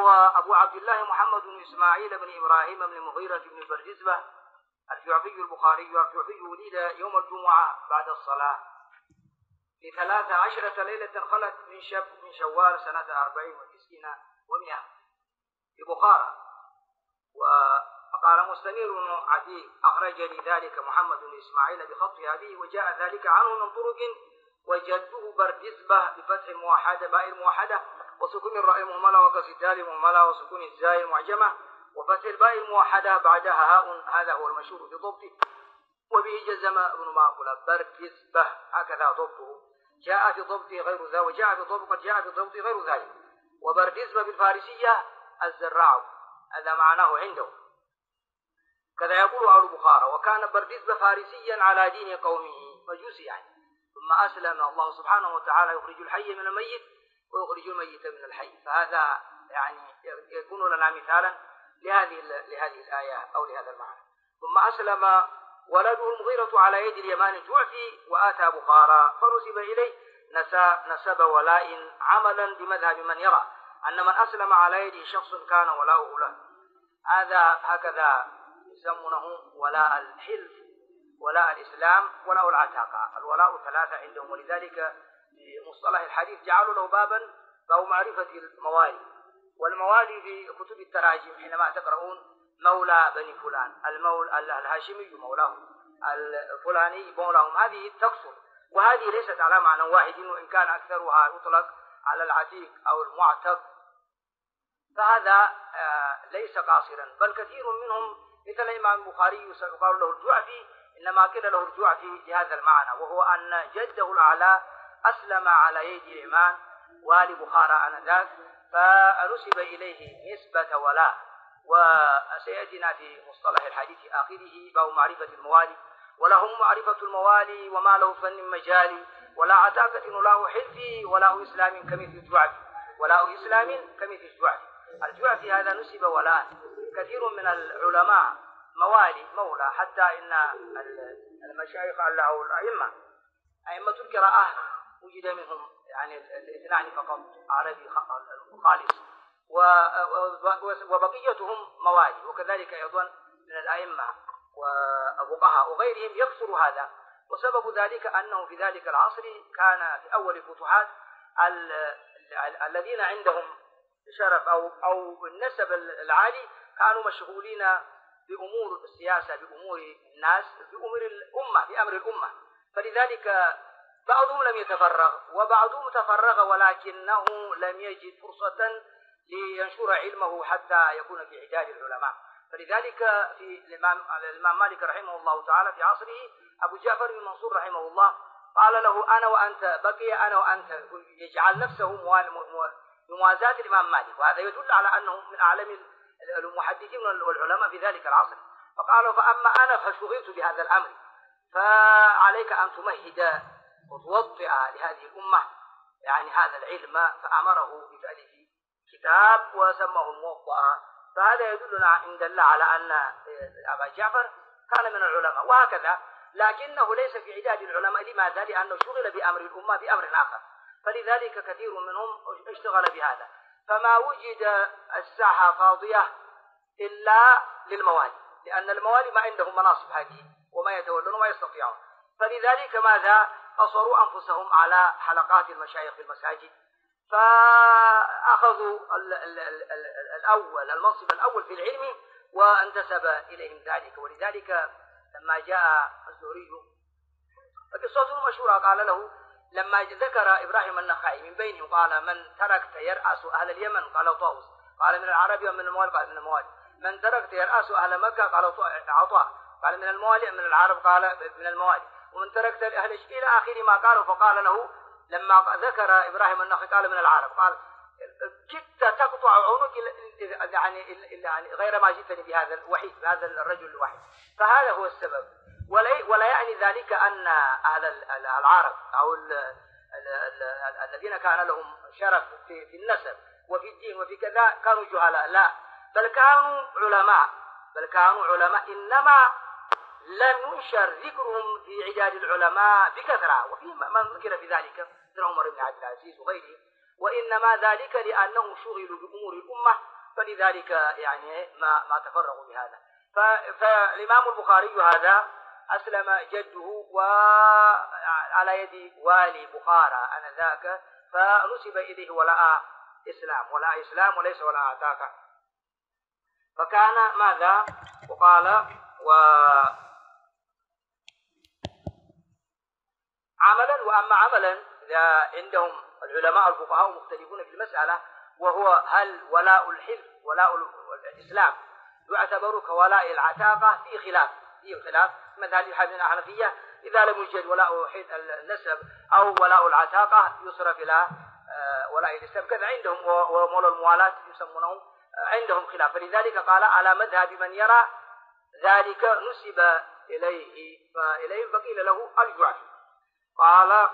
روى أبو عبد الله محمد بن إسماعيل بن إبراهيم بن مغيرة بن بردزبة الجعفي البخاري. الجعفي ولد يوم الجمعة بعد الصلاة في 13 ليلة خلت من شوال سنة 40 و90 و100 في بخارى. وقال مستنير بن عتيق أخرج لي ذلك محمد بن إسماعيل بخط هذه، وجاء ذلك عنه من طرق، وجده بردزبة بفتح الموحدة باء الموحدة وسكون الراء المهملة وكسر الدال المهملة وسكون الزاي المعجمة وفتح الباء الموحدة بعدها هاء. هذا هو المشهور في ضبطه، وبه جزم ابن ماقولة بردزبة هكذا ضبطه. جاء في ضبطه غير ذا، وجاء في ضبطه قد جاء في ضبطه غير ذلك. وبردزبة بالفارسية الزراع، هذا معناه عنده، كذا يقول أهل بخارى. وكان بردزبة فارسيا على دين قومه مجوسي يعني، ثم أسلم. الله سبحانه وتعالى يخرج الحي من الميت ويخرج الميت من الحي، فهذا يعني يكون لنا مثالا لهذه الآية أو لهذا المعنى. ثم أسلم ولده المغيرة على يد اليمان الجعفي وآتى بخارى فنسب إليه نسب ولاء عملا بمذهب من يرى أن من أسلم على يده شخص كان ولاؤه له. هذا هكذا يسمونه ولاء الحلف، ولاء الإسلام، ولاء العتاقة. الولاء 3 عندهم، ولذلك في مصطلح الحديث جعلوا له باب معرفة الموالي. والموالي في كتب التراجم حينما تقرؤون مولى بني فلان، الهاشمي مولاه، الفلاني مولاهم، هذه تكثر، وهذه ليست على معنى واحد، وإن كان أكثرها يطلق على العتيق أو المعتق، فهذا ليس قاصرا، بل كثير منهم مثل الإمام البخاري يقال له الجعفي، إنما قيل له الجعفي لهذا المعنى، وهو أن جده الأعلى أسلم على يد الإمام والي بخارى آنذاك، فنسب إليه نسبة ولاء. وسيأتينا في مصطلح الحديث آخره باب معرفة الموالي. ولهم معرفة الموالي وما له فن مجالي، ولا عتاقة ولا حلفي ولا إسلام كمثل الجعفي، ولا إسلام كمثل الجعفي. الجعفي هذا نسب ولاء. كثير من العلماء موالي مولى، حتى إن المشايخ أو أئمة القراءة وجد منهم يعني 2 فقط عربي خالص، وبقيتهم موالي. وكذلك أيضا من الأئمة وفقهاء وغيرهم يكثر هذا. وسبب ذلك أنه في ذلك العصر كان في أول الفتوحات الذين عندهم شرف أو النسب العالي كانوا مشغولين بأمور السياسة، بأمور الناس، بأمور الأمة، بأمر الأمة، فلذلك بعضهم لم يتفرغ وبعضهم تفرغ، ولكنه لم يجد فرصة لينشر علمه حتى يكون في عداد العلماء. فلذلك في الإمام مالك رحمه الله تعالى في عصره أبو جعفر بن منصور رحمه الله قال له أنا وأنت، بقي أنا وأنت، يجعل نفسه بموازاة الإمام مالك، وهذا يدل على أنه من أعلم المحدثين والعلماء في ذلك العصر. فقال فأما أنا فشغلت بهذا الأمر، فعليك أن تمهد وتوطئ لهذه الأمة يعني هذا العلم. فأمره بتأليف كتاب وسماه الموطأ. فهذا يدلنا إن دل على أن أبا جعفر كان من العلماء، وهكذا، لكنه ليس في عداد العلماء. لماذا؟ لأنه شغل بأمر الأمة بأمر آخر، فلذلك كثير منهم اشتغل بهذا. فما وجد الساحة فاضية إلا للموالي، لأن الموالي ما عندهم مناصب هذه وما يتولون وما يستطيعون، فلذلك ماذا؟ قصروا أنفسهم على حلقات المشايخ في المساجد، فأخذوا المنصب الأول في العلم وانتسب إليهم ذلك. ولذلك لما جاء الزهري قصته مشهورة، قال له لما ذكر إبراهيم النخعي من بينهم قال من تركت يرأس أهل اليمن؟ قال طاووس. قال من العرب ومن الموالي؟ قال من الموالي. من تركت يرأس أهل مكة؟ قال عطاء. قال من الموالي من العرب؟ قال من الموالي. ومن تركت أهل إلى آخر ما قالوا. فقال له لما ذكر إبراهيم النخعي قال من العرب، قال كدت تقطع عنق يعني غير ما جئتني بهذا الوحيد، بهذا الرجل الوحيد. فهذا هو السبب. ولا يعني ذلك أن أهل العرب أو الذين كان لهم شرف في النسب وفي الدين وفي كذا كانوا جهلاء، لا، بل كانوا علماء، إنما لم ينشر ذكرهم في عداد العلماء بكثرة، وفي من ذكر في ذلك مثل عمر بن عبد العزيز وغيره، وإنما ذلك لأنهم شغلوا بأمور الأمة فلذلك يعني ما تفرغوا بهذا. فالإمام البخاري هذا أسلم جده وعلى يد والي بخارى آنذاك، فنسب إليه ولاء إسلام وليس ولاء عتاقة. فكان ماذا؟ وقال عملا. وأما عملا إذا عندهم العلماء الفقهاء مختلفون في المسألة، وهو هل ولاء الحلف ولاء الإسلام يعتبر كولاء العتاقة؟ فيه خلاف مذهب الحنفية إذا لم يوجد ولاء النسب أو ولاء العتاقة يصرف إلى ولاء الإسلام. كذا عندهم ومولى الموالاة يسمونه، عندهم خلاف. فلذلك قال على مذهب من يرى ذلك نسب إليه، فقيل له الجعفي. قال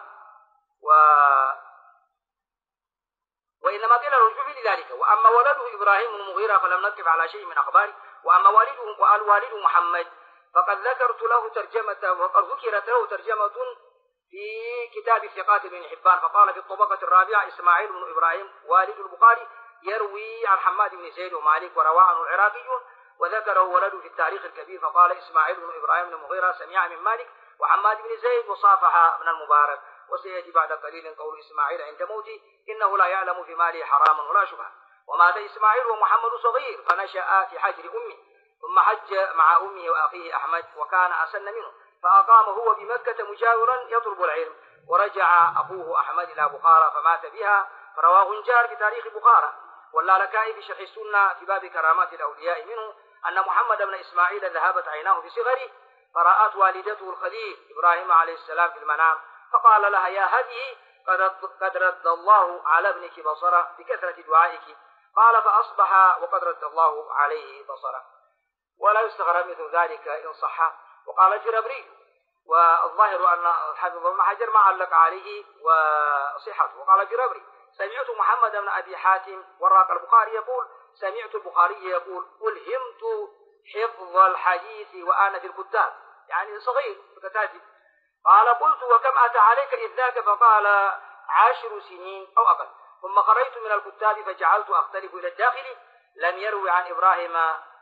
وإنما قيل له الجعفي لذلك. وأما ولده إبراهيم بن المغيرة فلم نقف على شيء من أخباره. وأما والده محمد فقد ذكرت له ترجمته، وقد ذكرت له ترجمة في كتاب ثقات بن حبان. فقال في الطبقة الرابعة إسماعيل بن إبراهيم والد البخاري يروي عن حماد بن زيد ومالك وروى عنه العراقيون، وذكره ولده في التاريخ الكبير. فقال إسماعيل بن إبراهيم بن المغيرة سمع من مالك وحماد بن زيد وصافح من المبارك. وسيأتي بعد قليل قول إسماعيل عند موته إنه لا يعلم في ماله حراما ولا شبهة. ومات إسماعيل ومحمد صغير فنشأ في حجر أمه، ثم حج مع أمه وأخيه أحمد وكان أسن منه، فأقام هو بمكة مجاورا يطلب العلم. ورجع أخوه أحمد إلى بخارى فمات بها، فرواه جار في تاريخ بخارى. واللالكائي في شرح السنة في باب كرامات الأولياء منه أن محمد بن إسماعيل ذهبت عيناه في صغره، فرأت والدته الخليل إبراهيم عليه السلام في المنام، فقال لها يا هذه قد رد الله على ابنك بصره بكثرة دعائك. قال فأصبح وقد رد الله عليه بصره. ولا يستغرب مثل ذلك إن صح. وقال الجربري والظاهر أن حافظ ابن حجر ما علق عليه وصحته. وقال الجربري سمعت محمد بن أبي حاتم وراق البخاري يقول سمعت البخاري يقول ألهمت حفظ الحديث وأنا في الكتاب، يعني صغير كتاتب. قال قلت وكم أتى عليك إذ ذاك؟ فقال 10 سنين أو أقل. ثم خرجت من الكتاب فجعلت أختلف إلى الداخل لم يروي عن إبراهيم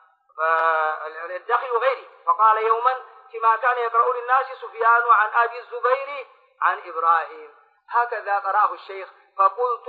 الداخل وغيره. فقال يوما فيما كان يقرأ للناس سفيان عن أبي الزبير عن إبراهيم هكذا قرأه الشيخ. فقلت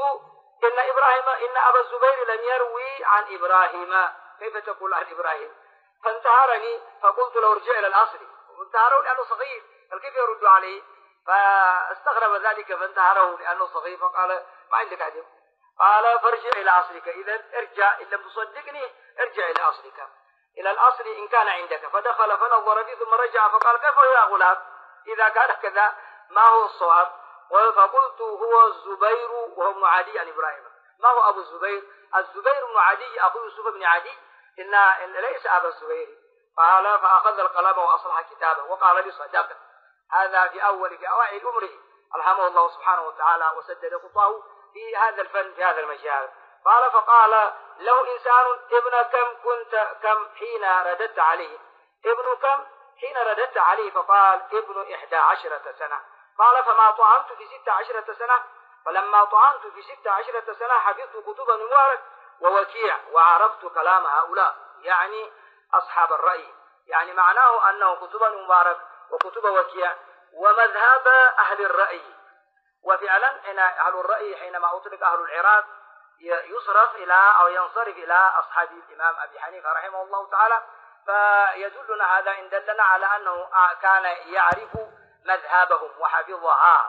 إن أبا الزبير لم يروي عن إبراهيم، كيف تقول عن إبراهيم؟ فانتهرني، فقلت له ارجع إلى الأصل. وانتهره لأنه صغير، فكيف يرد عليه؟ فاستغرب ذلك فانتهره لأنه صغير. فقال ما عندك عدم. قال فارجع إلى أصلك، إذا ارجع إن لم تصدقني ارجع إلى أصلك، إلى الأصل إن كان عندك. فدخل فنظر فيه ثم رجع فقال كيف يا غلام إذا كان كذا ما هو الصواب؟ فقلت هو الزبير وهو ابن عدي عن إبراهيم. ما هو أبو الزبير؟ الزبير بن عدي أخو يوسف بن عدي، إن ليس أبا الزبير. قال فأخذ القلم وأصلح كتابه وقال لي صدقت. هذا في أوائل أمره ألهمه الله سبحانه وتعالى وسدد خطاه في هذا الفن في هذا المجال. قال فقال له إنسان ابن كم حين رددت عليه؟ ابن كم حين رددت عليه؟ فقال ابن 11 سنة. قال فما طعنت في 16 سنة؟ فلما طعنت في 16 سنة حفظت كتب مبارك ووكيع وعرفت كلام هؤلاء، يعني أصحاب الرأي، يعني معناه أنه كتب مبارك وكتب وكيع ومذهب أهل الرأي. وفعلا إن أهل الرأي حينما أطلق أهل العراق يصرف إلى أو ينصرف إلى أصحاب الإمام أبي حنيفة رحمه الله تعالى. فيدلنا هذا إن دلنا على أنه كان يعرف مذهبهم وحفظها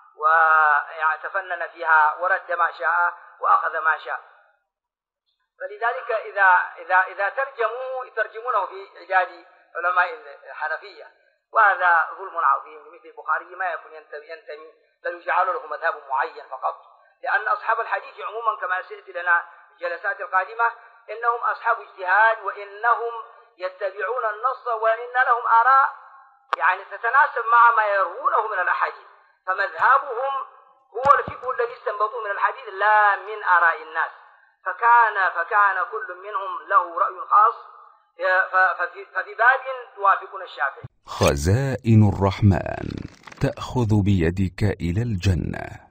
وتفنن فيها ورد ما شاء وأخذ ما شاء. فلذلك إذا يترجمونه في إعجاز علماء الحنفية، وهذا ظلم عظيم لمثل البخاري ما يكون ينتمي بل يجعل له مذهب معين فقط. لأن أصحاب الحديث عموما كما سيأتي لنا في الجلسات القادمة إنهم أصحاب اجتهاد، وإنهم يتبعون النص، وإن لهم آراء يعني تتناسب مع ما يروونه من الأحاديث. فمذهبهم هو الفقه الذي استنبطوه من الحديث لا من آراء الناس. فكان كل منهم له رأي خاص، ففي باب يوافقون الشافعي. خزائن الرحمن تأخذ بيدك إلى الجنة.